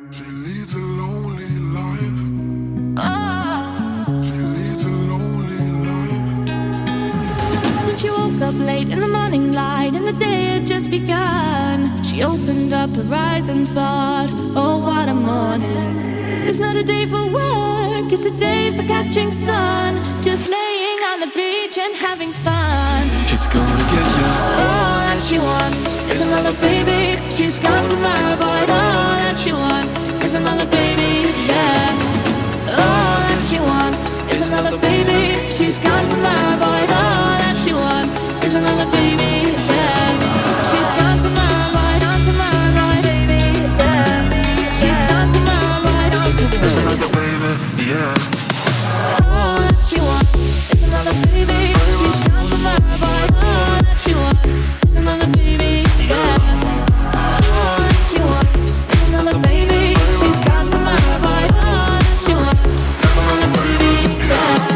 She leads a lonely life. She leads a lonely life. When she woke up late in the morning light and the day had just begun, she opened up her eyes and thought, oh what a morning. It's not a day for work, it's a day for catching sun, just laying on the beach and having fun. She's gonna get you. All that she wants is another baby. She's gone tomorrow, but all that she wants is another baby, yeah. All that she wants is another baby. She's gone tomorrow, but all that she wants is another baby, yeah. She's gone tomorrow, right on tomorrow, right, baby, yeah. She's gone tomorrow, right on tomorrow. There's another baby, yeah. All that she wants is another baby. She's gone tomorrow, but all that she wants is another baby, yeah. All that she wants is another baby. She's gone tomorrow, but all that she wants is another baby, yeah.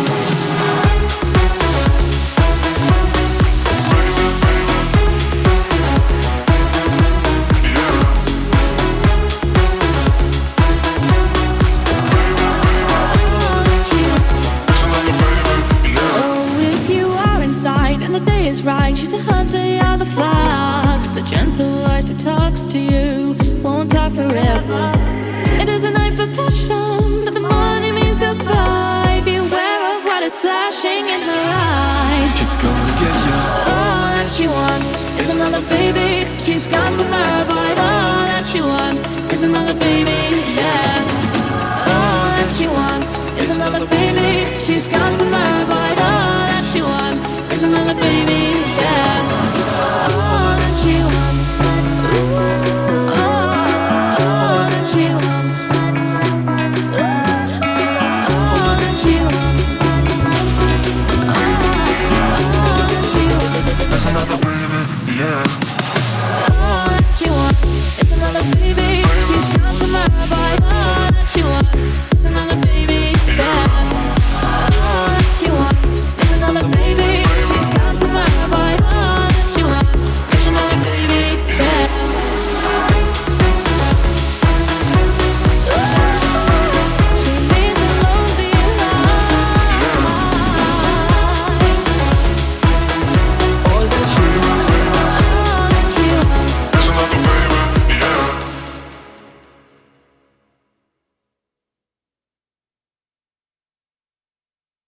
Right, she's a hunter, you're the fox. The gentle voice that talks to you won't talk forever. It is a night for passion, but the morning means goodbye. Be aware of what is flashing in her eyes. She's gonna get you. All that she wants is another baby. She's gone tomorrow, but all that she wants is another baby, yeah. All that she wants is another baby. She's gone tomorrow, but all that she wants is another baby, yeah. All that she wants, all that she wants, all that she wants, all that she wants. There's another baby, yeah.